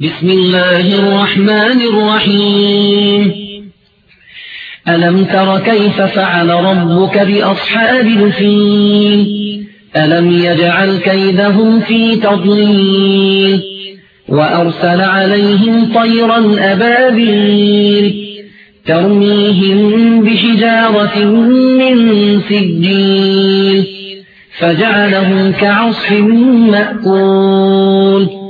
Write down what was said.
بسم الله الرحمن الرحيم ألم تر كيف فعل ربك بأصحاب الفيل ألم يجعل كيدهم في تضليل وأرسل عليهم طيرا أبابيل ترميهم بحجارة من سجيل فجعلهم كعصف مأكول